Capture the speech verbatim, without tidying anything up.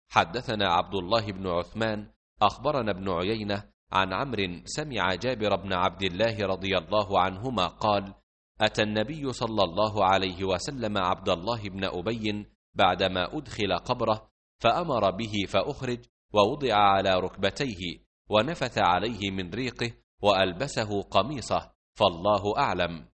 حدثنا عبد الله بن عثمان أخبرنا ابن عيينة عن عمرو سمع جابر بن عبد الله رضي الله عنهما قال: أتى النبي صلى الله عليه وسلم عبد الله بن أبي بعدما أدخل قبره، فأمر به فأخرج، ووضع على ركبتيه، ونفث عليه من ريقه، وألبسه قميصه، فالله أعلم.